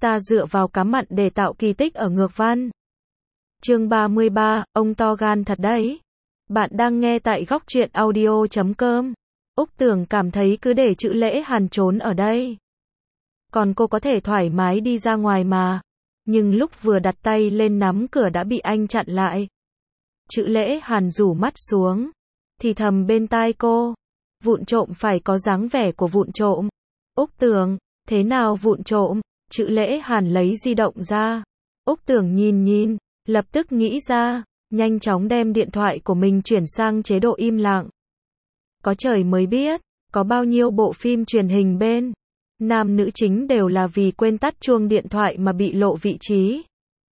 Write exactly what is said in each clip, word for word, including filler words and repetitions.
ta dựa vào cá mặn để tạo kỳ tích ở ngược văn. Chương ba mươi ba, ông to gan thật đấy. Bạn đang nghe tại góc truyện audio chấm com. Úc Tường cảm thấy cứ để chữ Lễ Hàn trốn ở đây. Còn cô có thể thoải mái đi ra ngoài mà. Nhưng lúc vừa đặt tay lên nắm cửa đã bị anh chặn lại. Chữ Lễ Hàn rủ mắt xuống. Thì thầm bên tai cô. Vụn trộm phải có dáng vẻ của vụn trộm. Úc Tường, thế nào vụn trộm? Chữ Lễ Hàn lấy di động ra. Úc Tường nhìn nhìn, lập tức nghĩ ra, nhanh chóng đem điện thoại của mình chuyển sang chế độ im lặng. Có trời mới biết, có bao nhiêu bộ phim truyền hình bên nam nữ chính đều là vì quên tắt chuông điện thoại mà bị lộ vị trí.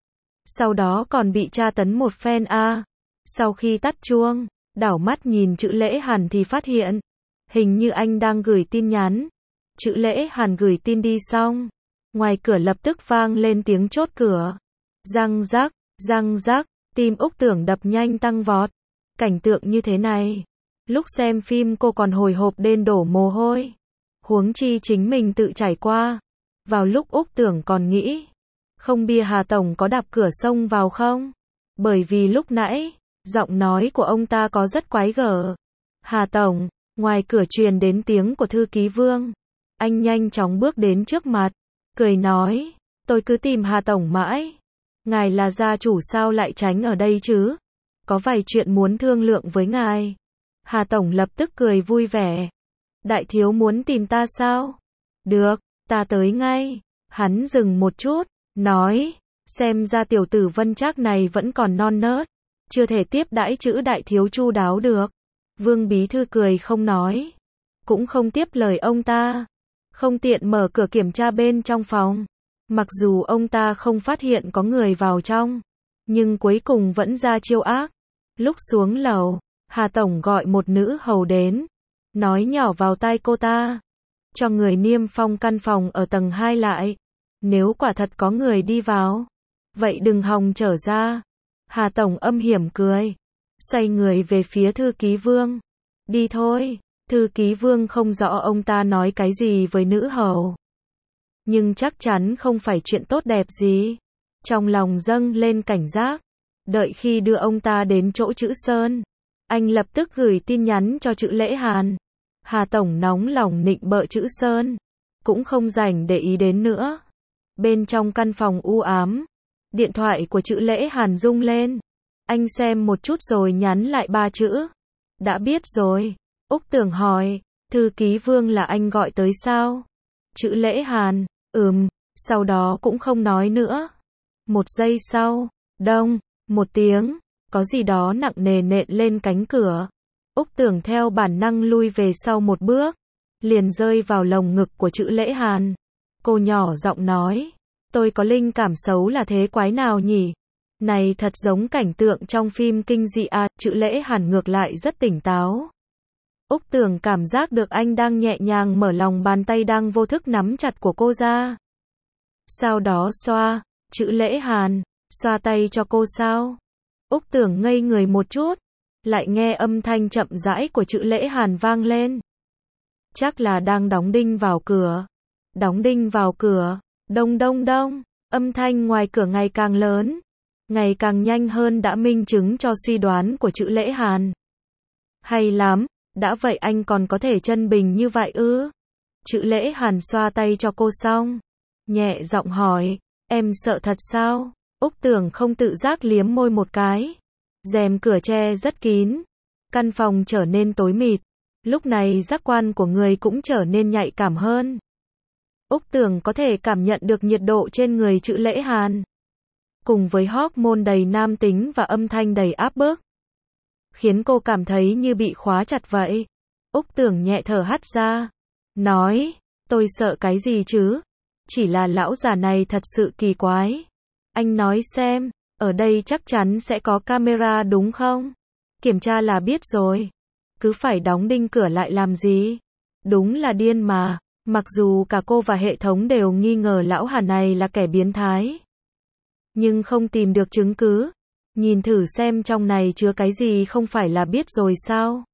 Sau đó còn bị tra tấn một phen a. À. Sau khi tắt chuông, đảo mắt nhìn chữ Lễ Hàn thì phát hiện, hình như anh đang gửi tin nhắn. Chữ Lễ Hàn gửi tin đi xong, ngoài cửa lập tức vang lên tiếng chốt cửa. Răng rắc, răng rắc, tim Úc Tưởng đập nhanh tăng vọt. Cảnh tượng như thế này, lúc xem phim cô còn hồi hộp đến đổ mồ hôi. Huống chi chính mình tự trải qua. Vào lúc Úc Tưởng còn nghĩ, không bia Hà Tổng có đạp cửa xông vào không? Bởi vì lúc nãy, giọng nói của ông ta có rất quái gở. Hà Tổng, ngoài cửa truyền đến tiếng của thư ký Vương. Anh nhanh chóng bước đến trước mặt, cười nói, tôi cứ tìm Hà Tổng mãi. Ngài là gia chủ sao lại tránh ở đây chứ? Có vài chuyện muốn thương lượng với ngài. Hà Tổng lập tức cười vui vẻ. Đại thiếu muốn tìm ta sao? Được, ta tới ngay. Hắn dừng một chút, nói, xem ra tiểu tử Vân Trác này vẫn còn non nớt, chưa thể tiếp đãi chữ đại thiếu chu đáo được. Vương bí thư cười không nói, cũng không tiếp lời ông ta, không tiện mở cửa kiểm tra bên trong phòng. Mặc dù ông ta không phát hiện có người vào trong, nhưng cuối cùng vẫn ra chiêu ác. Lúc xuống lầu, Hà Tổng gọi một nữ hầu đến, nói nhỏ vào tai cô ta, cho người niêm phong căn phòng ở tầng hai lại. Nếu quả thật có người đi vào, vậy đừng hòng trở ra. Hà Tổng âm hiểm cười, xoay người về phía thư ký Vương. Đi thôi. Thư ký Vương không rõ ông ta nói cái gì với nữ hầu, nhưng chắc chắn không phải chuyện tốt đẹp gì. Trong lòng dâng lên cảnh giác. Đợi khi đưa ông ta đến chỗ chữ Sơn, anh lập tức gửi tin nhắn cho chữ Lễ Hàn. Hà Tổng nóng lòng nịnh bợ chữ Sơn, cũng không rảnh để ý đến nữa. Bên trong căn phòng u ám, điện thoại của chữ Lễ Hàn rung lên. Anh xem một chút rồi nhắn lại ba chữ. Đã biết rồi. Úc Tưởng hỏi, thư ký Vương là anh gọi tới sao? Chữ Lễ Hàn, ừm, sau đó cũng không nói nữa. Một giây sau, đông, một tiếng, có gì đó nặng nề nện lên cánh cửa. Úc Tưởng theo bản năng lui về sau một bước, liền rơi vào lồng ngực của chữ Lễ Hàn. Cô nhỏ giọng nói, tôi có linh cảm xấu là thế quái nào nhỉ? Này thật giống cảnh tượng trong phim kinh dị à. Chữ Lễ Hàn ngược lại rất tỉnh táo. Úc Tưởng cảm giác được anh đang nhẹ nhàng mở lòng bàn tay đang vô thức nắm chặt của cô ra. Sau đó xoa, chữ Lễ Hàn, xoa tay cho cô sao? Úc Tưởng ngây người một chút, lại nghe âm thanh chậm rãi của chữ Lễ Hàn vang lên. Chắc là đang đóng đinh vào cửa. Đóng đinh vào cửa, đông đông đông, âm thanh ngoài cửa ngày càng lớn, ngày càng nhanh hơn đã minh chứng cho suy đoán của chữ Lễ Hàn. Hay lắm, đã vậy anh còn có thể chân bình như vậy ư? Chữ Lễ Hàn xoa tay cho cô xong, nhẹ giọng hỏi, em sợ thật sao? Úc Tưởng không tự giác liếm môi một cái. Rèm cửa che rất kín, căn phòng trở nên tối mịt. Lúc này giác quan của người cũng trở nên nhạy cảm hơn. Úc Tưởng có thể cảm nhận được nhiệt độ trên người chữ Lễ Hàn, cùng với hormone đầy nam tính và âm thanh đầy áp bức, khiến cô cảm thấy như bị khóa chặt vậy. Úc Tưởng nhẹ thở hắt ra, nói, tôi sợ cái gì chứ? Chỉ là lão già này thật sự kỳ quái. Anh nói xem, ở đây chắc chắn sẽ có camera đúng không? Kiểm tra là biết rồi. Cứ phải đóng đinh cửa lại làm gì? Đúng là điên mà. Mặc dù cả cô và hệ thống đều nghi ngờ lão Hà này là kẻ biến thái, nhưng không tìm được chứng cứ. Nhìn thử xem trong này chứa cái gì không phải là biết rồi sao?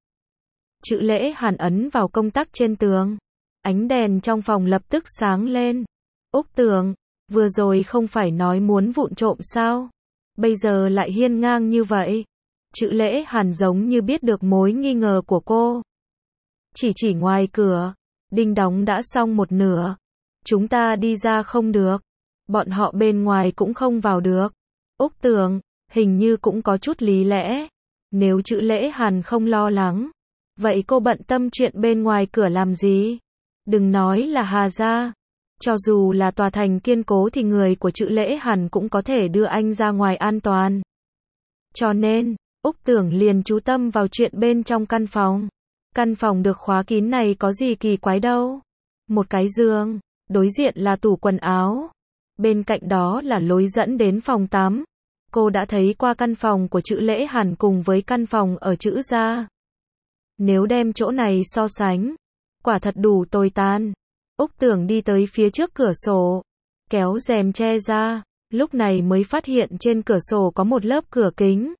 Chữ Lễ Hàn ấn vào công tắc trên tường. Ánh đèn trong phòng lập tức sáng lên. Úc Tưởng, Vừa rồi không phải nói muốn vụng trộm sao? Bây giờ lại hiên ngang như vậy. Chữ Lễ Hàn giống như biết được mối nghi ngờ của cô. Chỉ chỉ ngoài cửa. Đinh đóng đã xong một nửa. Chúng ta đi ra không được. Bọn họ bên ngoài cũng không vào được. Úc Tường, hình như cũng có chút lý lẽ. Nếu chữ Lễ Hàn không lo lắng, vậy cô bận tâm chuyện bên ngoài cửa làm gì? Đừng nói là Hà gia. Cho dù là tòa thành kiên cố thì người của chữ Lễ Hàn cũng có thể đưa anh ra ngoài an toàn. Cho nên, Úc Tưởng liền chú tâm vào chuyện bên trong căn phòng. Căn phòng được khóa kín này có gì kỳ quái đâu. Một cái giường, đối diện là tủ quần áo. Bên cạnh đó là lối dẫn đến phòng tắm. Cô đã thấy qua căn phòng của chữ Lễ Hàn cùng với căn phòng ở chữ gia. Nếu đem chỗ này so sánh, quả thật đủ tồi tàn. Úc Tưởng đi tới phía trước cửa sổ, kéo rèm che ra, lúc này mới phát hiện trên cửa sổ có một lớp cửa kính.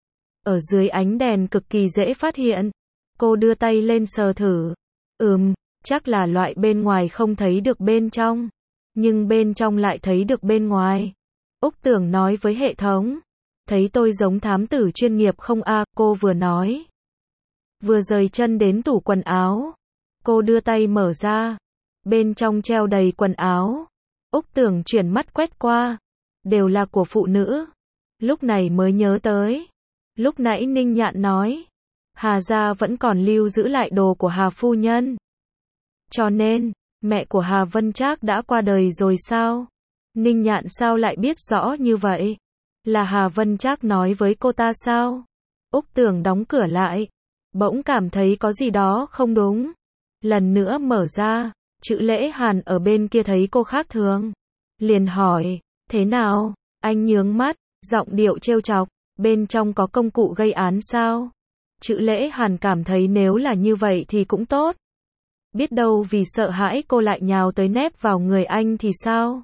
Ở dưới ánh đèn cực kỳ dễ phát hiện. Cô đưa tay lên sờ thử. Ừm, chắc là loại bên ngoài không thấy được bên trong, nhưng bên trong lại thấy được bên ngoài. Úc Tưởng nói với hệ thống. Thấy tôi giống thám tử chuyên nghiệp không a? Cô vừa nói, vừa rời chân đến tủ quần áo. Cô đưa tay mở ra. Bên trong treo đầy quần áo. Úc Tưởng chuyển mắt quét qua. Đều là của phụ nữ. Lúc này mới nhớ tới. Lúc nãy Ninh Nhạn nói, Hà gia vẫn còn lưu giữ lại đồ của Hà phu nhân. Cho nên, mẹ của Hà Vân Trác đã qua đời rồi sao? Ninh Nhạn sao lại biết rõ như vậy? Là Hà Vân Trác nói với cô ta sao? Úc Tưởng đóng cửa lại. Bỗng cảm thấy có gì đó không đúng. Lần nữa mở ra. Chữ Lễ Hàn ở bên kia thấy cô khác thường. Liền hỏi, thế nào? Anh nhướng mắt, giọng điệu trêu chọc. Bên trong có công cụ gây án sao? Chữ Lễ Hàn cảm thấy nếu là như vậy thì cũng tốt. Biết đâu vì sợ hãi cô lại nhào tới nép vào người anh thì sao?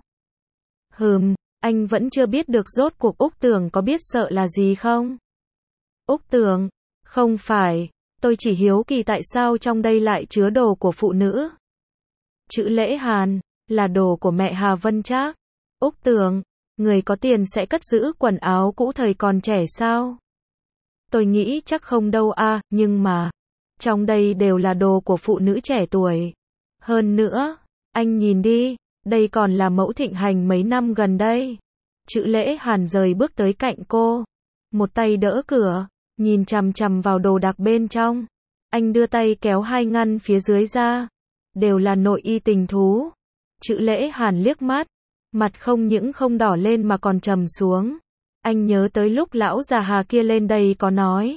Hừm, anh vẫn chưa biết được rốt cuộc Úc Tưởng có biết sợ là gì không? Úc Tưởng, không phải, tôi chỉ hiếu kỳ tại sao trong đây lại chứa đồ của phụ nữ. Chữ Lễ Hàn, là đồ của mẹ Hà Vân Trác. Úc Tưởng, người có tiền sẽ cất giữ quần áo cũ thời còn trẻ sao? Tôi nghĩ chắc không đâu a, nhưng mà, trong đây đều là đồ của phụ nữ trẻ tuổi. Hơn nữa, anh nhìn đi, đây còn là mẫu thịnh hành mấy năm gần đây. Chữ Lễ Hàn rời bước tới cạnh cô. Một tay đỡ cửa, nhìn chằm chằm vào đồ đạc bên trong. Anh đưa tay kéo hai ngăn phía dưới ra. Đều là nội y tình thú. Chữ Lễ Hàn liếc mắt. Mặt không những không đỏ lên mà còn trầm xuống. Anh nhớ tới lúc lão già Hà kia lên đây có nói.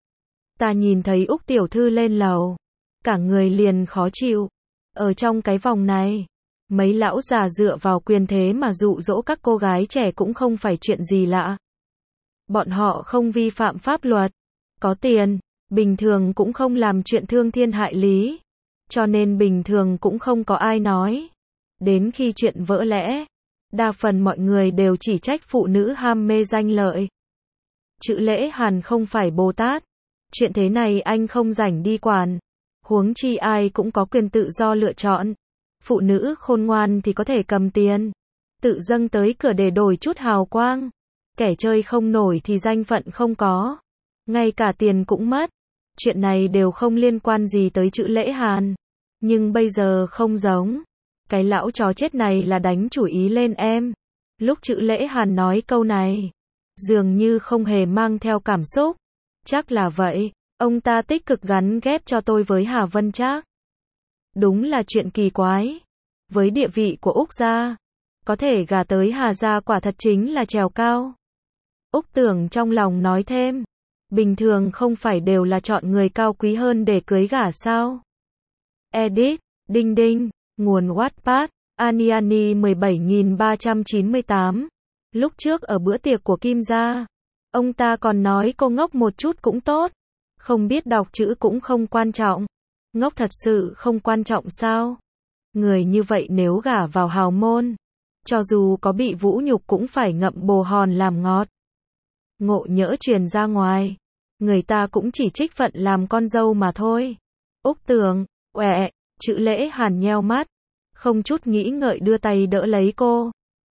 Ta nhìn thấy Úc tiểu thư lên lầu. Cả người liền khó chịu. Ở trong cái vòng này, mấy lão già dựa vào quyền thế mà dụ dỗ các cô gái trẻ cũng không phải chuyện gì lạ. Bọn họ không vi phạm pháp luật. Có tiền, bình thường cũng không làm chuyện thương thiên hại lý. Cho nên bình thường cũng không có ai nói. Đến khi chuyện vỡ lẽ, đa phần mọi người đều chỉ trách phụ nữ ham mê danh lợi. Chữ Lễ Hàn không phải Bồ Tát. Chuyện thế này anh không rảnh đi quản. Huống chi ai cũng có quyền tự do lựa chọn. Phụ nữ khôn ngoan thì có thể cầm tiền, tự dâng tới cửa để đổi chút hào quang. Kẻ chơi không nổi thì danh phận không có. Ngay cả tiền cũng mất. Chuyện này đều không liên quan gì tới chữ Lễ Hàn. Nhưng bây giờ không giống. Cái lão chó chết này là đánh chủ ý lên em. Lúc chữ Lễ Hàn nói câu này, dường như không hề mang theo cảm xúc. Chắc là vậy, ông ta tích cực gắn ghép cho tôi với Hà Vân Trác. Đúng là chuyện kỳ quái. Với địa vị của Úc gia, có thể gả tới Hà gia quả thật chính là trèo cao. Úc Tưởng trong lòng nói thêm, bình thường không phải đều là chọn người cao quý hơn để cưới gả sao? Edit, đinh đinh, nguồn Wattpad, Aniani mười bảy nghìn ba trăm chín mươi tám. Lúc trước ở bữa tiệc của Kim gia, ông ta còn nói cô ngốc một chút cũng tốt. Không biết đọc chữ cũng không quan trọng. Ngốc thật sự không quan trọng sao? Người như vậy nếu gả vào hào môn, cho dù có bị vũ nhục cũng phải ngậm bồ hòn làm ngọt. Ngộ nhỡ truyền ra ngoài, người ta cũng chỉ trích phận làm con dâu mà thôi. Úc Tưởng, uẹ, chữ Lễ Hàn nheo mắt, không chút nghĩ ngợi đưa tay đỡ lấy cô.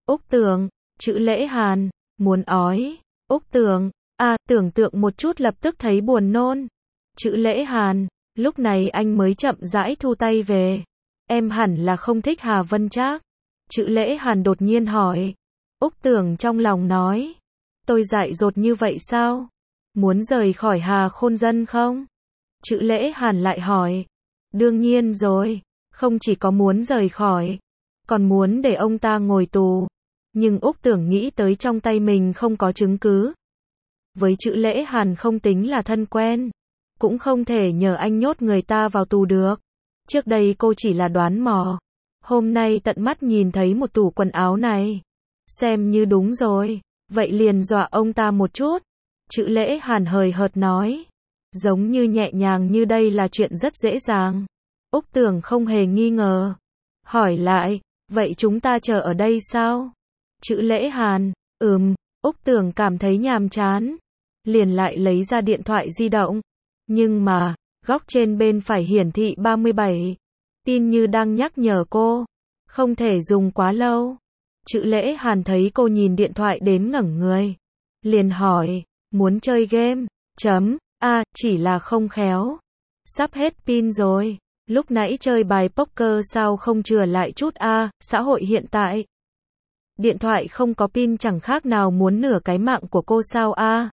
Úc Tường, chữ Lễ Hàn, muốn ói. Úc Tường, à, tưởng tượng một chút lập tức thấy buồn nôn. Chữ Lễ Hàn, lúc này anh mới chậm rãi thu tay về. Em hẳn là không thích Hà Vân Trác. Chữ Lễ Hàn đột nhiên hỏi. Úc Tường trong lòng nói. Tôi dại dột như vậy sao? Muốn rời khỏi Hà Khôn Dân không? Chữ Lễ Hàn lại hỏi. Đương nhiên rồi, không chỉ có muốn rời khỏi, còn muốn để ông ta ngồi tù. Nhưng Úc Tưởng nghĩ tới trong tay mình không có chứng cứ. Với chữ Lễ Hàn không tính là thân quen, cũng không thể nhờ anh nhốt người ta vào tù được. Trước đây cô chỉ là đoán mò. Hôm nay tận mắt nhìn thấy một tủ quần áo này. Xem như đúng rồi, vậy liền dọa ông ta một chút. Chữ Lễ Hàn hời hợt nói. Giống như nhẹ nhàng như đây là chuyện rất dễ dàng. Úc Tưởng không hề nghi ngờ. Hỏi lại, vậy chúng ta chờ ở đây sao? Chữ Lễ Hàn, ừm, Úc Tưởng cảm thấy nhàm chán. Liền lại lấy ra điện thoại di động. Nhưng mà, góc trên bên phải hiển thị ba mươi bảy. Pin như đang nhắc nhở cô. Không thể dùng quá lâu. Chữ Lễ Hàn thấy cô nhìn điện thoại đến ngẩng người. Liền hỏi, muốn chơi game? Chấm, a, à, chỉ là không khéo. Sắp hết pin rồi. Lúc nãy chơi bài poker sao không chừa lại chút a, à, xã hội hiện tại. Điện thoại không có pin chẳng khác nào muốn nửa cái mạng của cô sao a. À.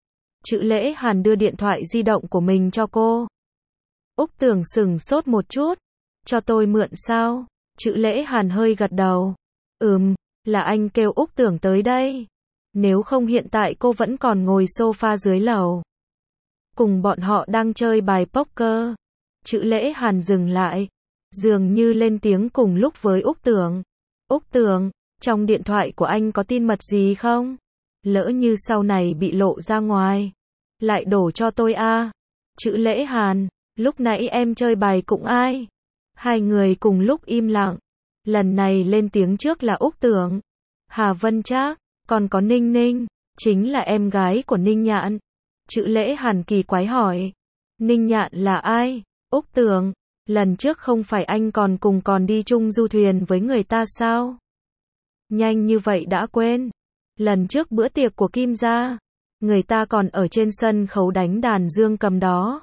Chữ Lễ Hàn đưa điện thoại di động của mình cho cô. Úc Tưởng sừng sốt một chút. Cho tôi mượn sao? Chữ Lễ Hàn hơi gật đầu. Ừm, là anh kêu Úc Tưởng tới đây. Nếu không hiện tại cô vẫn còn ngồi sofa dưới lầu. Cùng bọn họ đang chơi bài poker. Chữ Lễ Hàn dừng lại. Dường như lên tiếng cùng lúc với Úc Tưởng. Úc Tưởng, trong điện thoại của anh có tin mật gì không? Lỡ như sau này bị lộ ra ngoài. Lại đổ cho tôi a. À. Chữ Lễ Hàn, lúc nãy em chơi bài cùng ai? Hai người cùng lúc im lặng. Lần này lên tiếng trước là Úc Tưởng. Hà Vân Trác, còn có Ninh Ninh, chính là em gái của Ninh Nhạn. Chữ Lễ Hàn kỳ quái hỏi. Ninh Nhạn là ai? Úc Tưởng, lần trước không phải anh còn cùng còn đi chung du thuyền với người ta sao? Nhanh như vậy đã quên. Lần trước bữa tiệc của Kim gia, người ta còn ở trên sân khấu đánh đàn dương cầm đó.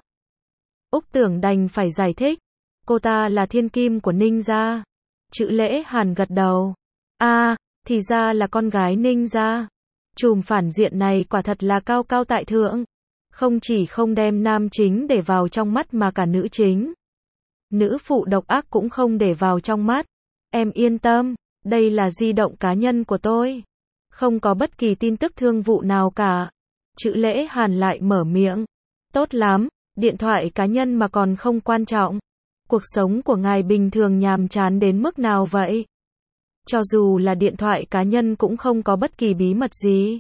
Úc Tưởng đành phải giải thích. Cô ta là thiên kim của Ninh gia. Chữ Lễ Hàn gật đầu. A, à, thì ra là con gái Ninh gia. Trùm phản diện này quả thật là cao cao tại thượng. Không chỉ không đem nam chính để vào trong mắt mà cả nữ chính. Nữ phụ độc ác cũng không để vào trong mắt. Em yên tâm, đây là di động cá nhân của tôi. Không có bất kỳ tin tức thương vụ nào cả. Chữ Lễ Hàn lại mở miệng. Tốt lắm, điện thoại cá nhân mà còn không quan trọng. Cuộc sống của ngài bình thường nhàm chán đến mức nào vậy? Cho dù là điện thoại cá nhân cũng không có bất kỳ bí mật gì.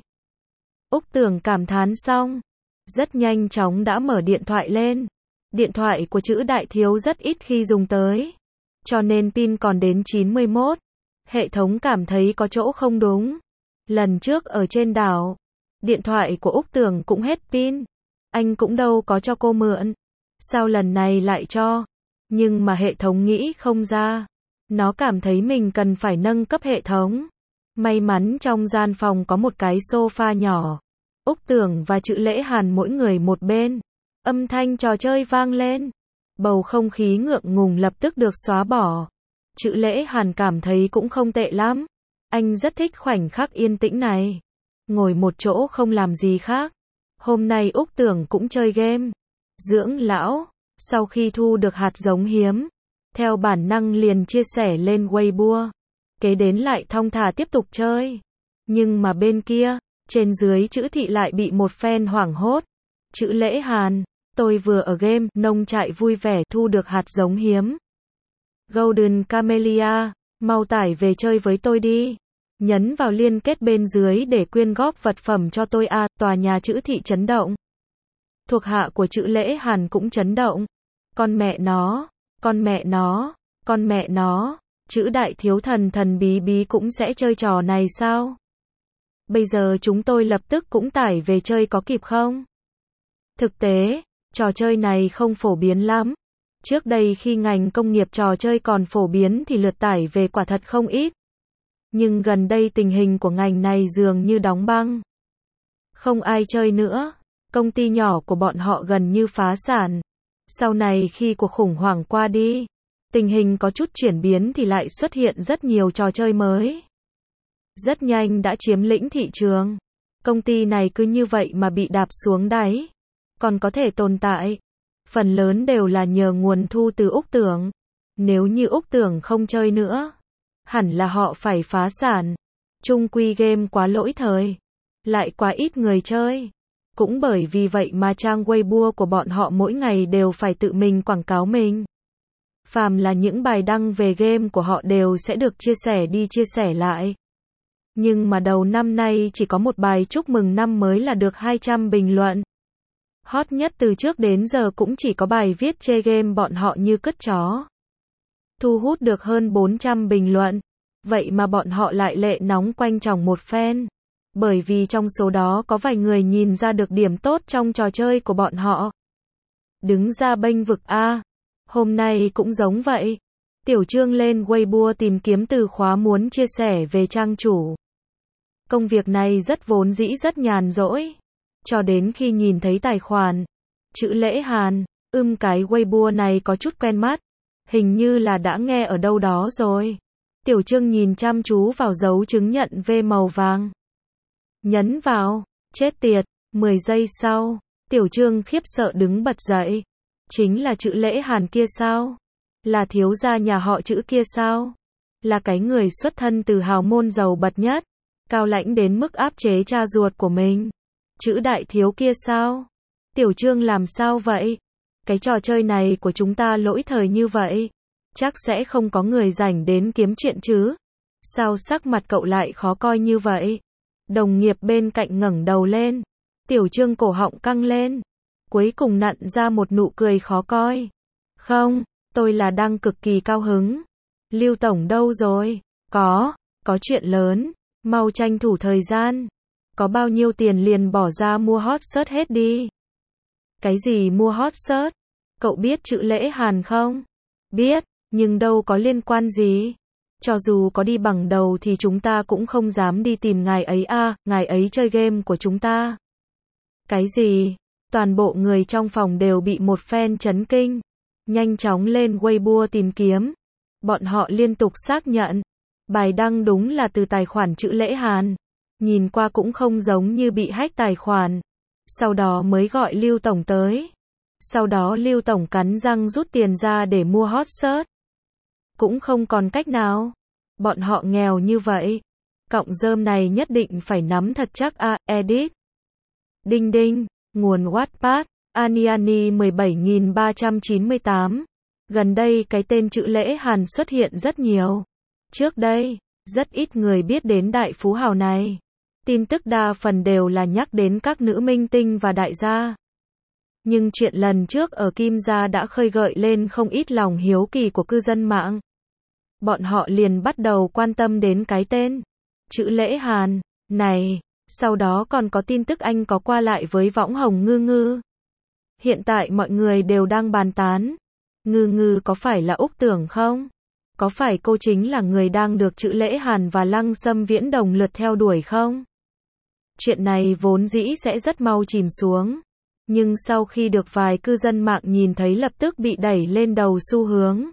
Úc Tưởng cảm thán xong. Rất nhanh chóng đã mở điện thoại lên. Điện thoại của chữ Đại Thiếu rất ít khi dùng tới. Cho nên pin còn đến chín mươi mốt. Hệ thống cảm thấy có chỗ không đúng. Lần trước ở trên đảo, điện thoại của Úc Tưởng cũng hết pin. Anh cũng đâu có cho cô mượn. Sao lần này lại cho? Nhưng mà hệ thống nghĩ không ra. Nó cảm thấy mình cần phải nâng cấp hệ thống. May mắn trong gian phòng có một cái sofa nhỏ. Úc Tưởng và chữ Lễ Hàn mỗi người một bên. Âm thanh trò chơi vang lên. Bầu không khí ngượng ngùng lập tức được xóa bỏ. Chữ Lễ Hàn cảm thấy cũng không tệ lắm. Anh rất thích khoảnh khắc yên tĩnh này. Ngồi một chỗ không làm gì khác. Hôm nay Úc Tưởng cũng chơi game. Dưỡng lão. Sau khi thu được hạt giống hiếm, theo bản năng liền chia sẻ lên Weibo. Kế đến lại thong thả tiếp tục chơi. Nhưng mà bên kia, trên dưới chữ thị lại bị một fan hoảng hốt. Chữ Lễ Hàn, tôi vừa ở game nông trại vui vẻ thu được hạt giống hiếm. Golden Camellia, mau tải về chơi với tôi đi. Nhấn vào liên kết bên dưới để quyên góp vật phẩm cho tôi a. À, tòa nhà chữ thị chấn động. Thuộc hạ của chữ Lễ Hàn cũng chấn động. Con mẹ nó, con mẹ nó, con mẹ nó, chữ Đại Thiếu thần thần bí bí cũng sẽ chơi trò này sao? Bây giờ chúng tôi lập tức cũng tải về chơi có kịp không? Thực tế, trò chơi này không phổ biến lắm. Trước đây khi ngành công nghiệp trò chơi còn phổ biến thì lượt tải về quả thật không ít. Nhưng gần đây tình hình của ngành này dường như đóng băng. Không ai chơi nữa. Công ty nhỏ của bọn họ gần như phá sản. Sau này khi cuộc khủng hoảng qua đi, tình hình có chút chuyển biến thì lại xuất hiện rất nhiều trò chơi mới. Rất nhanh đã chiếm lĩnh thị trường. Công ty này cứ như vậy mà bị đạp xuống đáy. Còn có thể tồn tại. Phần lớn đều là nhờ nguồn thu từ Úc Tưởng. Nếu như Úc Tưởng không chơi nữa, hẳn là họ phải phá sản. Chung quy game quá lỗi thời. Lại quá ít người chơi. Cũng bởi vì vậy mà trang Weibo của bọn họ mỗi ngày đều phải tự mình quảng cáo mình. Phàm là những bài đăng về game của họ đều sẽ được chia sẻ đi chia sẻ lại. Nhưng mà đầu năm nay chỉ có một bài chúc mừng năm mới là được hai trăm bình luận. Hot nhất từ trước đến giờ cũng chỉ có bài viết chê game bọn họ như cứt chó. Thu hút được hơn bốn trăm bình luận. Vậy mà bọn họ lại lệ nóng quanh chòng một phen. Bởi vì trong số đó có vài người nhìn ra được điểm tốt trong trò chơi của bọn họ. Đứng ra bênh vực a. Hôm nay cũng giống vậy. Tiểu Trương lên Weibo tìm kiếm từ khóa muốn chia sẻ về trang chủ. Công việc này rất vốn dĩ rất nhàn rỗi. Cho đến khi nhìn thấy tài khoản chữ Lễ Hàn, ưm cái Weibo này có chút quen mắt. Hình như là đã nghe ở đâu đó rồi. Tiểu Trương nhìn chăm chú vào dấu chứng nhận V màu vàng. Nhấn vào, chết tiệt, mười giây sau, Tiểu Trương khiếp sợ đứng bật dậy. Chính là chữ Lễ Hàn kia sao? Là thiếu gia nhà họ Chữ kia sao? Là cái người xuất thân từ hào môn giàu bậc nhất, cao lãnh đến mức áp chế cha ruột của mình. Chữ đại thiếu kia sao? Tiểu Trương làm sao vậy? Cái trò chơi này của chúng ta lỗi thời như vậy. Chắc sẽ không có người rảnh đến kiếm chuyện chứ? Sao sắc mặt cậu lại khó coi như vậy? Đồng nghiệp bên cạnh ngẩng đầu lên. Tiểu Trương cổ họng căng lên. Cuối cùng nặn ra một nụ cười khó coi. Không, tôi là đang cực kỳ cao hứng. Lưu Tổng đâu rồi? Có, có chuyện lớn. Mau tranh thủ thời gian. Có bao nhiêu tiền liền bỏ ra mua hot search hết đi. Cái gì mua hot search? Cậu biết chữ Lễ Hàn không? Biết, nhưng đâu có liên quan gì. Cho dù có đi bằng đầu thì chúng ta cũng không dám đi tìm ngài ấy à, ngài ấy chơi game của chúng ta. Cái gì? Toàn bộ người trong phòng đều bị một phen chấn kinh. Nhanh chóng lên Weibo tìm kiếm. Bọn họ liên tục xác nhận. Bài đăng đúng là từ tài khoản chữ Lễ Hàn. Nhìn qua cũng không giống như bị hack tài khoản. Sau đó mới gọi Lưu Tổng tới. Sau đó Lưu Tổng cắn răng rút tiền ra để mua hot search. Cũng không còn cách nào. Bọn họ nghèo như vậy. Cọng rơm này nhất định phải nắm thật chắc à, edit. Đinh đinh, nguồn Wattpad, Aniani mười bảy nghìn ba trăm chín mươi tám. Gần đây cái tên chữ Lễ Hàn xuất hiện rất nhiều. Trước đây, rất ít người biết đến đại phú hào này. Tin tức đa phần đều là nhắc đến các nữ minh tinh và đại gia. Nhưng chuyện lần trước ở Kim Gia đã khơi gợi lên không ít lòng hiếu kỳ của cư dân mạng. Bọn họ liền bắt đầu quan tâm đến cái tên chữ Lễ Hàn này. Sau đó còn có tin tức anh có qua lại với võng hồng Ngư Ngư. Hiện tại mọi người đều đang bàn tán. Ngư Ngư có phải là Úc Tưởng không? Có phải cô chính là người đang được chữ Lễ Hàn và Lăng Sâm Viễn đồng lượt theo đuổi không? Chuyện này vốn dĩ sẽ rất mau chìm xuống. Nhưng sau khi được vài cư dân mạng nhìn thấy lập tức bị đẩy lên đầu xu hướng.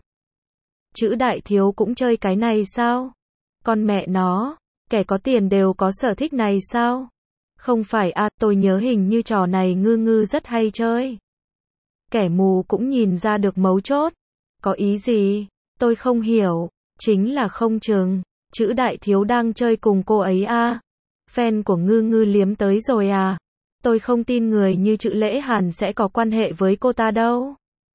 Chữ đại thiếu cũng chơi cái này sao? Con mẹ nó, kẻ có tiền đều có sở thích này sao? Không phải à, tôi nhớ hình như trò này Ngư Ngư rất hay chơi. Kẻ mù cũng nhìn ra được mấu chốt. Có ý gì? Tôi không hiểu. Chính là không chừng chữ đại thiếu đang chơi cùng cô ấy à? Fan của Ngư Ngư liếm tới rồi à? Tôi không tin người như chữ Lễ Hàn sẽ có quan hệ với cô ta đâu.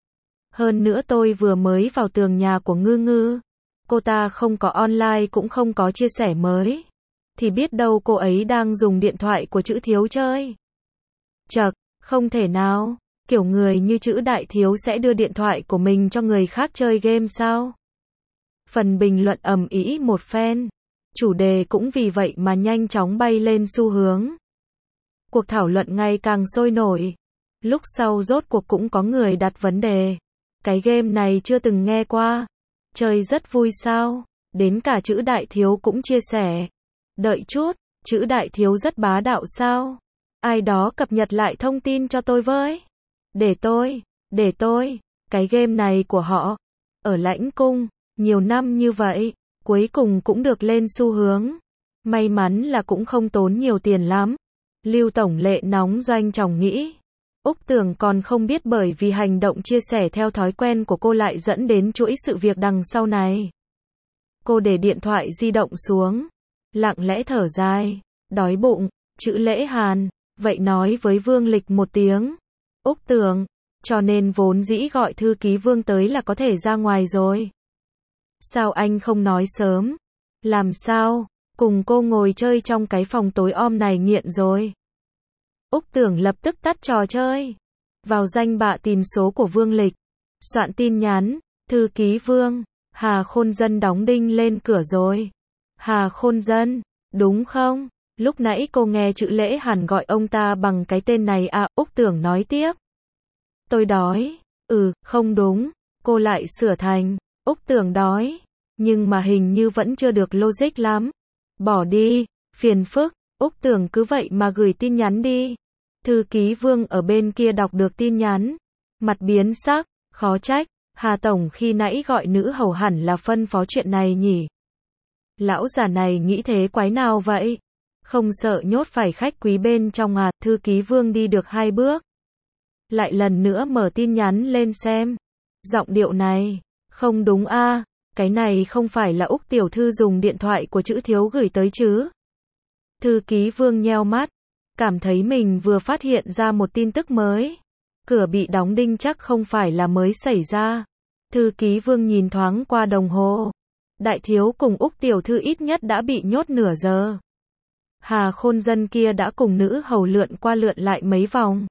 Hơn nữa tôi vừa mới vào tường nhà của Ngư Ngư. Cô ta không có online cũng không có chia sẻ mới. Thì biết đâu cô ấy đang dùng điện thoại của chữ thiếu chơi. Chậc, không thể nào. Kiểu người như chữ đại thiếu sẽ đưa điện thoại của mình cho người khác chơi game sao? Phần bình luận ầm ĩ một phen. Chủ đề cũng vì vậy mà nhanh chóng bay lên xu hướng. Cuộc thảo luận ngày càng sôi nổi. Lúc sau rốt cuộc cũng có người đặt vấn đề. Cái game này chưa từng nghe qua. Chơi rất vui sao? Đến cả chữ đại thiếu cũng chia sẻ. Đợi chút, chữ đại thiếu rất bá đạo sao? Ai đó cập nhật lại thông tin cho tôi với. Để tôi, để tôi, cái game này của họ, ở lãnh cung, nhiều năm như vậy, cuối cùng cũng được lên xu hướng. May mắn là cũng không tốn nhiều tiền lắm. Lưu tổng lệ nóng doanh chồng nghĩ. Úc Tường còn không biết bởi vì hành động chia sẻ theo thói quen của cô lại dẫn đến chuỗi sự việc đằng sau này. Cô để điện thoại di động xuống, lặng lẽ thở dài, đói bụng, chữ Lễ Hàn, vậy nói với Vương Lịch một tiếng. Úc Tường, cho nên vốn dĩ gọi thư ký Vương tới là có thể ra ngoài rồi. Sao anh không nói sớm? Làm sao? Cùng cô ngồi chơi trong cái phòng tối om này nghiện rồi. Úc Tưởng lập tức tắt trò chơi. Vào danh bạ tìm số của Vương Lịch. Soạn tin nhắn, thư ký Vương, Hà Khôn Dân đóng đinh lên cửa rồi. Hà Khôn Dân, đúng không? Lúc nãy cô nghe chữ Lễ Hàn gọi ông ta bằng cái tên này à, Úc Tưởng nói tiếp. Tôi đói. Ừ, không đúng. Cô lại sửa thành, Úc Tưởng đói. Nhưng mà hình như vẫn chưa được logic lắm. Bỏ đi, phiền phức, Úc Tưởng cứ vậy mà gửi tin nhắn đi. Thư ký Vương ở bên kia đọc được tin nhắn. Mặt biến sắc, khó trách, Hà Tổng khi nãy gọi nữ hầu hẳn là phân phó chuyện này nhỉ. Lão già này nghĩ thế quái nào vậy? Không sợ nhốt phải khách quý bên trong à? Thư ký Vương đi được hai bước. Lại lần nữa mở tin nhắn lên xem. Giọng điệu này, không đúng a, à, cái này không phải là Úc tiểu thư dùng điện thoại của chữ Thiếu gửi tới chứ? Thư ký Vương nheo mắt, cảm thấy mình vừa phát hiện ra một tin tức mới. Cửa bị đóng đinh chắc không phải là mới xảy ra. Thư ký Vương nhìn thoáng qua đồng hồ. Đại Thiếu cùng Úc tiểu thư ít nhất đã bị nhốt nửa giờ. Hà Khôn Dân kia đã cùng nữ hầu lượn qua lượn lại mấy vòng.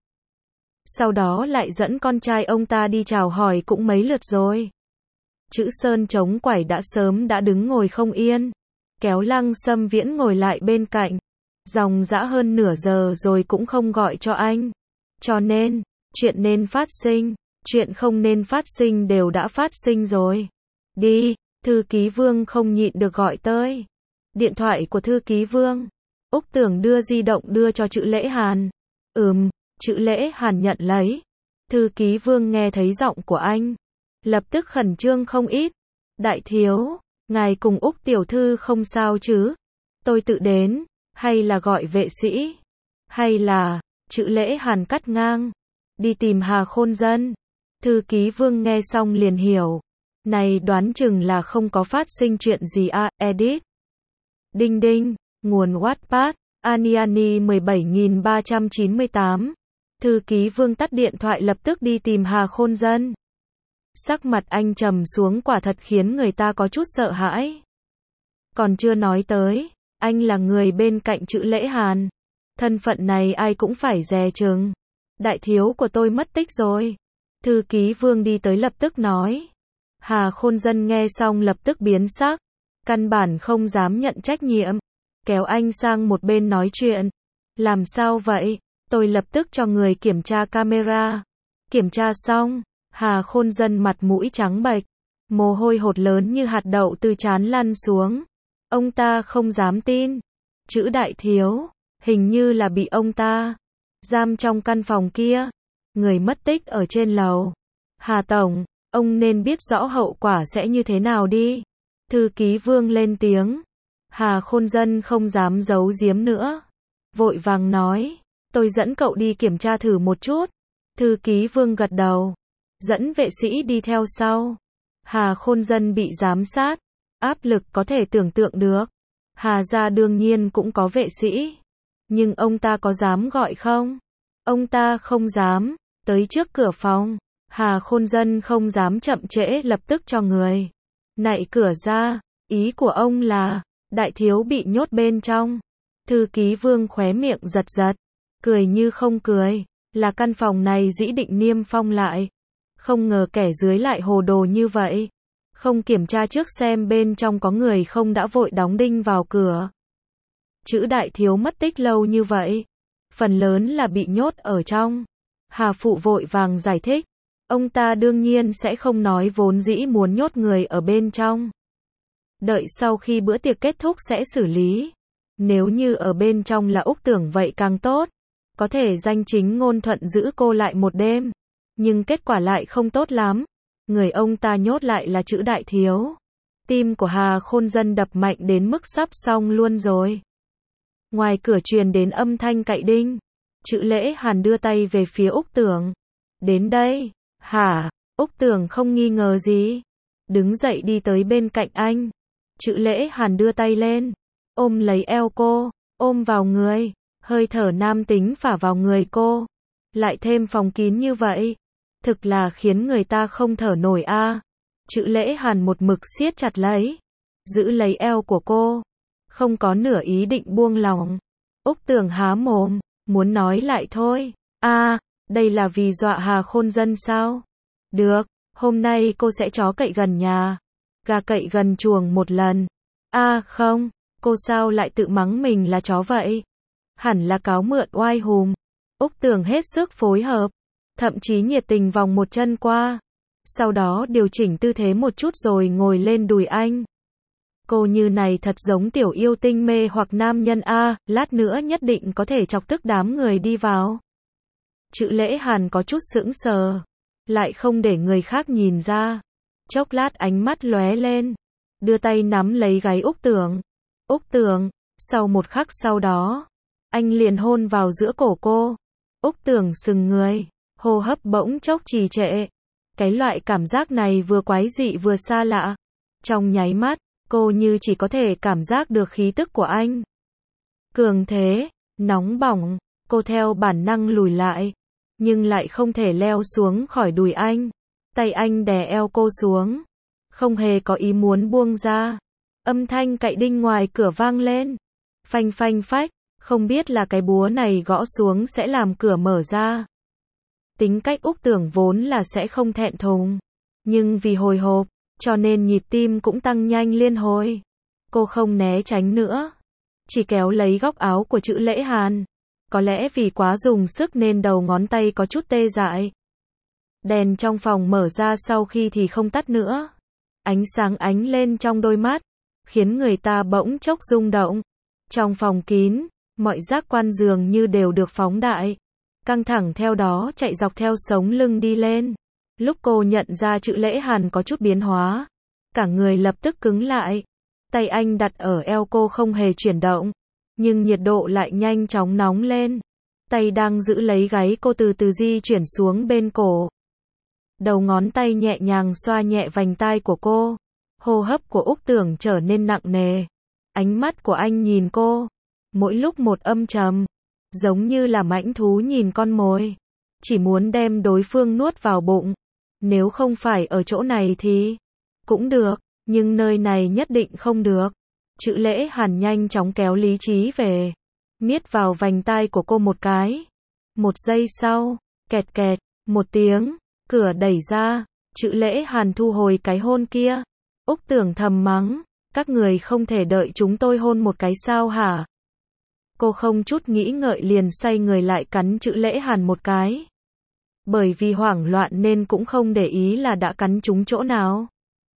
Sau đó lại dẫn con trai ông ta đi chào hỏi cũng mấy lượt rồi. Chữ Sơn chống quải đã sớm đã đứng ngồi không yên. Kéo Lăng Sâm Viễn ngồi lại bên cạnh. Dòng dã hơn nửa giờ rồi cũng không gọi cho anh. Cho nên, chuyện nên phát sinh, chuyện không nên phát sinh đều đã phát sinh rồi. Đi, thư ký Vương không nhịn được gọi tới. Điện thoại của thư ký Vương. Úc Tưởng đưa di động đưa cho chữ Lễ Hàn. Ừm, chữ Lễ Hàn nhận lấy. Thư ký Vương nghe thấy giọng của anh. Lập tức khẩn trương không ít. Đại Thiếu, ngài cùng Úc tiểu thư không sao chứ? Tôi tự đến, hay là gọi vệ sĩ? Hay là, chữ Lễ Hàn cắt ngang. Đi tìm Hà Khôn Dân. Thư ký Vương nghe xong liền hiểu. Này đoán chừng là không có phát sinh chuyện gì à, edit. Đinh đinh, nguồn Wattpad, Aniani mười bảy nghìn ba trăm chín mươi tám. Thư ký Vương tắt điện thoại lập tức đi tìm Hà Khôn Dân. Sắc mặt anh trầm xuống quả thật khiến người ta có chút sợ hãi. Còn chưa nói tới, anh là người bên cạnh chữ Lễ Hàn. Thân phận này ai cũng phải dè chừng. Đại Thiếu của tôi mất tích rồi. Thư ký Vương đi tới lập tức nói. Hà Khôn Dân nghe xong lập tức biến sắc. Căn bản không dám nhận trách nhiệm. Kéo anh sang một bên nói chuyện. Làm sao vậy? Tôi lập tức cho người kiểm tra camera. Kiểm tra xong, Hà Khôn Dân mặt mũi trắng bệch. Mồ hôi hột lớn như hạt đậu từ trán lăn xuống. Ông ta không dám tin. Chữ Đại Thiếu, hình như là bị ông ta giam trong căn phòng kia. Người mất tích ở trên lầu. Hà Tổng, ông nên biết rõ hậu quả sẽ như thế nào đi. Thư ký Vương lên tiếng. Hà Khôn Dân không dám giấu giếm nữa. Vội vàng nói. Tôi dẫn cậu đi kiểm tra thử một chút. Thư ký Vương gật đầu. Dẫn vệ sĩ đi theo sau. Hà Khôn Dân bị giám sát. Áp lực có thể tưởng tượng được. Hà gia đương nhiên cũng có vệ sĩ. Nhưng ông ta có dám gọi không? Ông ta không dám. Tới trước cửa phòng. Hà Khôn Dân không dám chậm trễ lập tức cho người nạy cửa ra. Ý của ông là, Đại Thiếu bị nhốt bên trong. Thư ký Vương khóe miệng giật giật. Cười như không cười. Là căn phòng này dĩ định niêm phong lại. Không ngờ kẻ dưới lại hồ đồ như vậy. Không kiểm tra trước xem bên trong có người không đã vội đóng đinh vào cửa. Chữ Đại Thiếu mất tích lâu như vậy. Phần lớn là bị nhốt ở trong. Hà Phụ vội vàng giải thích. Ông ta đương nhiên sẽ không nói vốn dĩ muốn nhốt người ở bên trong. Đợi sau khi bữa tiệc kết thúc sẽ xử lý. Nếu như ở bên trong là Úc Tưởng vậy càng tốt. Có thể danh chính ngôn thuận giữ cô lại một đêm. Nhưng kết quả lại không tốt lắm. Người ông ta nhốt lại là Trữ Đại Thiếu. Tim của Hà Khôn Dân đập mạnh đến mức sắp xong luôn rồi. Ngoài cửa truyền đến âm thanh cậy đinh. Trữ Lễ Hàn đưa tay về phía Úc Tưởng. Đến đây. Hả? Úc Tưởng không nghi ngờ gì. Đứng dậy đi tới bên cạnh anh. Trữ Lễ Hàn đưa tay lên. Ôm lấy eo cô. Ôm vào người. Hơi thở nam tính phả vào người cô. Lại thêm phòng kín như vậy. Thực là khiến người ta không thở nổi a. À. Trữ Lễ Hàn một mực siết chặt lấy. Giữ lấy eo của cô. Không có nửa ý định buông lỏng. Úc Tưởng há mồm. Muốn nói lại thôi. A, à, đây là vì dọa Hà Khôn Dân sao? Được, hôm nay cô sẽ chó cậy gần nhà. Gà cậy gần chuồng một lần. A à, không, cô sao lại tự mắng mình là chó vậy? Hẳn là cáo mượn oai hùm. Úc Tưởng hết sức phối hợp. Thậm chí nhiệt tình vòng một chân qua. Sau đó điều chỉnh tư thế một chút rồi ngồi lên đùi anh. Cô như này thật giống tiểu yêu tinh mê hoặc nam nhân a, à, lát nữa nhất định có thể chọc tức đám người đi vào. Trữ Lễ Hàn có chút sững sờ, lại không để người khác nhìn ra. Chốc lát ánh mắt lóe lên, đưa tay nắm lấy gáy Úc Tưởng. Úc Tưởng, sau một khắc sau đó, anh liền hôn vào giữa cổ cô. Úc Tưởng sừng người, hô hấp bỗng chốc trì trệ. Cái loại cảm giác này vừa quái dị vừa xa lạ. Trong nháy mắt, cô như chỉ có thể cảm giác được khí tức của anh. Cường thế, nóng bỏng, cô theo bản năng lùi lại, nhưng lại không thể leo xuống khỏi đùi anh. Tay anh đè eo cô xuống, không hề có ý muốn buông ra. Âm thanh cậy đinh ngoài cửa vang lên. Phanh phanh phách, không biết là cái búa này gõ xuống sẽ làm cửa mở ra. Tính cách Úc Tưởng vốn là sẽ không thẹn thùng, nhưng vì hồi hộp, cho nên nhịp tim cũng tăng nhanh liên hồi. Cô không né tránh nữa, chỉ kéo lấy góc áo của Trữ Lễ Hàn. Có lẽ vì quá dùng sức nên đầu ngón tay có chút tê dại. Đèn trong phòng mở ra sau khi thì không tắt nữa. Ánh sáng ánh lên trong đôi mắt, khiến người ta bỗng chốc rung động. Trong phòng kín, mọi giác quan dường như đều được phóng đại. Căng thẳng theo đó chạy dọc theo sống lưng đi lên. Lúc cô nhận ra Trữ Lễ Hàn có chút biến hóa, cả người lập tức cứng lại. Tay anh đặt ở eo cô không hề chuyển động, nhưng nhiệt độ lại nhanh chóng nóng lên. Tay đang giữ lấy gáy cô từ từ di chuyển xuống bên cổ. Đầu ngón tay nhẹ nhàng xoa nhẹ vành tai của cô. Hô hấp của Úc Tưởng trở nên nặng nề. Ánh mắt của anh nhìn cô, mỗi lúc một âm trầm, giống như là mãnh thú nhìn con mồi, chỉ muốn đem đối phương nuốt vào bụng. Nếu không phải ở chỗ này thì cũng được, nhưng nơi này nhất định không được. Trữ Lễ Hàn nhanh chóng kéo lý trí về, miết vào vành tai của cô một cái. Một giây sau, kẹt kẹt, một tiếng, cửa đẩy ra. Trữ Lễ Hàn thu hồi cái hôn kia. Úc Tưởng thầm mắng, các người không thể đợi chúng tôi hôn một cái sao hả? Cô không chút nghĩ ngợi liền xoay người lại cắn Trữ Lễ Hàn một cái. Bởi vì hoảng loạn nên cũng không để ý là đã cắn trúng chỗ nào.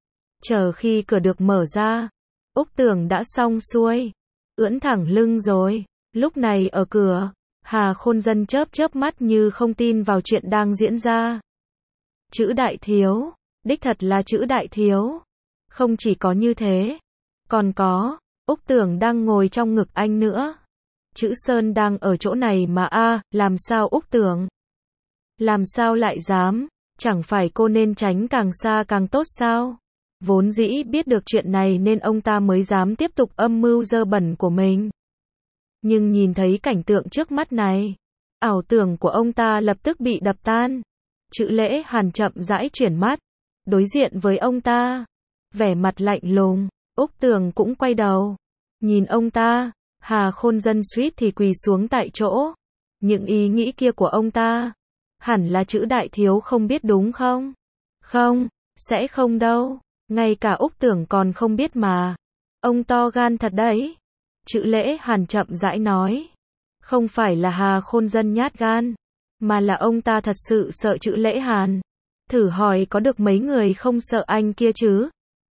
Chờ khi cửa được mở ra, Úc Tưởng đã xong xuôi, ưỡn thẳng lưng rồi. Lúc này ở cửa, Hà Khôn Dân chớp chớp mắt như không tin vào chuyện đang diễn ra. Trữ Đại Thiếu, đích thật là Trữ Đại Thiếu. Không chỉ có như thế, còn có, Úc Tưởng đang ngồi trong ngực anh nữa. Trữ Sơn đang ở chỗ này mà a, à, làm sao Úc Tưởng? Làm sao lại dám, chẳng phải cô nên tránh càng xa càng tốt sao? Vốn dĩ biết được chuyện này nên ông ta mới dám tiếp tục âm mưu dơ bẩn của mình. Nhưng nhìn thấy cảnh tượng trước mắt này, ảo tưởng của ông ta lập tức bị đập tan. Trữ Lễ Hàn chậm rãi chuyển mắt, đối diện với ông ta, vẻ mặt lạnh lùng. Úc Tưởng cũng quay đầu, nhìn ông ta. Hà Khôn Dân suýt thì quỳ xuống tại chỗ. Những ý nghĩ kia của ông ta, hẳn là Trữ Đại Thiếu không biết đúng không? Không, sẽ không đâu. Ngay cả Úc Tưởng còn không biết mà. Ông to gan thật đấy. Trữ Lễ Hàn chậm rãi nói. Không phải là Hà Khôn Dân nhát gan, mà là ông ta thật sự sợ Trữ Lễ Hàn. Thử hỏi có được mấy người không sợ anh kia chứ?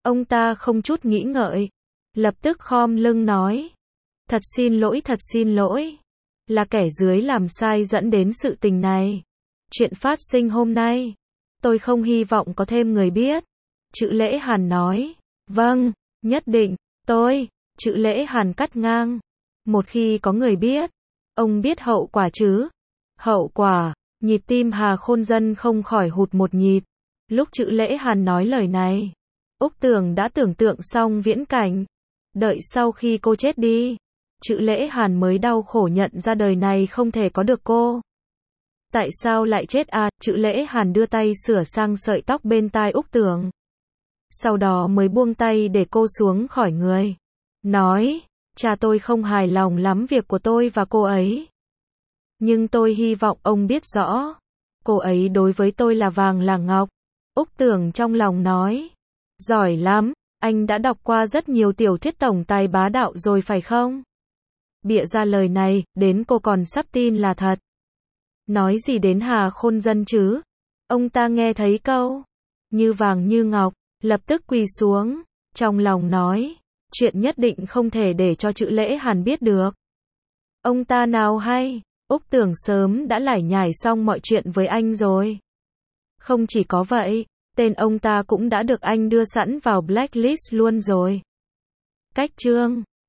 Ông ta không chút nghĩ ngợi, lập tức khom lưng nói. Thật xin lỗi, thật xin lỗi. Là kẻ dưới làm sai dẫn đến sự tình này. Chuyện phát sinh hôm nay, tôi không hy vọng có thêm người biết. Chữ Lễ Hàn nói. Vâng, nhất định, tôi. Chữ Lễ Hàn cắt ngang. Một khi có người biết, ông biết hậu quả chứ? Hậu quả, nhịp tim Hà Khôn Dân không khỏi hụt một nhịp. Lúc Chữ Lễ Hàn nói lời này, Úc Tường đã tưởng tượng xong viễn cảnh. Đợi sau khi cô chết đi, Chữ Lễ Hàn mới đau khổ nhận ra đời này không thể có được cô. Tại sao lại chết à? Chữ Lễ Hàn đưa tay sửa sang sợi tóc bên tai Úc Tường. Sau đó mới buông tay để cô xuống khỏi người. Nói, cha tôi không hài lòng lắm việc của tôi và cô ấy. Nhưng tôi hy vọng ông biết rõ, cô ấy đối với tôi là vàng là ngọc. Úc Tường trong lòng nói, giỏi lắm, anh đã đọc qua rất nhiều tiểu thuyết tổng tài bá đạo rồi phải không? Bịa ra lời này, đến cô còn sắp tin là thật. Nói gì đến Hà Khôn Dân chứ? Ông ta nghe thấy câu, như vàng như ngọc, lập tức quỳ xuống, trong lòng nói, chuyện nhất định không thể để cho Chữ Lễ Hàn biết được. Ông ta nào hay, Úc Tường sớm đã lải nhải xong mọi chuyện với anh rồi. Không chỉ có vậy, tên ông ta cũng đã được anh đưa sẵn vào blacklist luôn rồi. Cách chương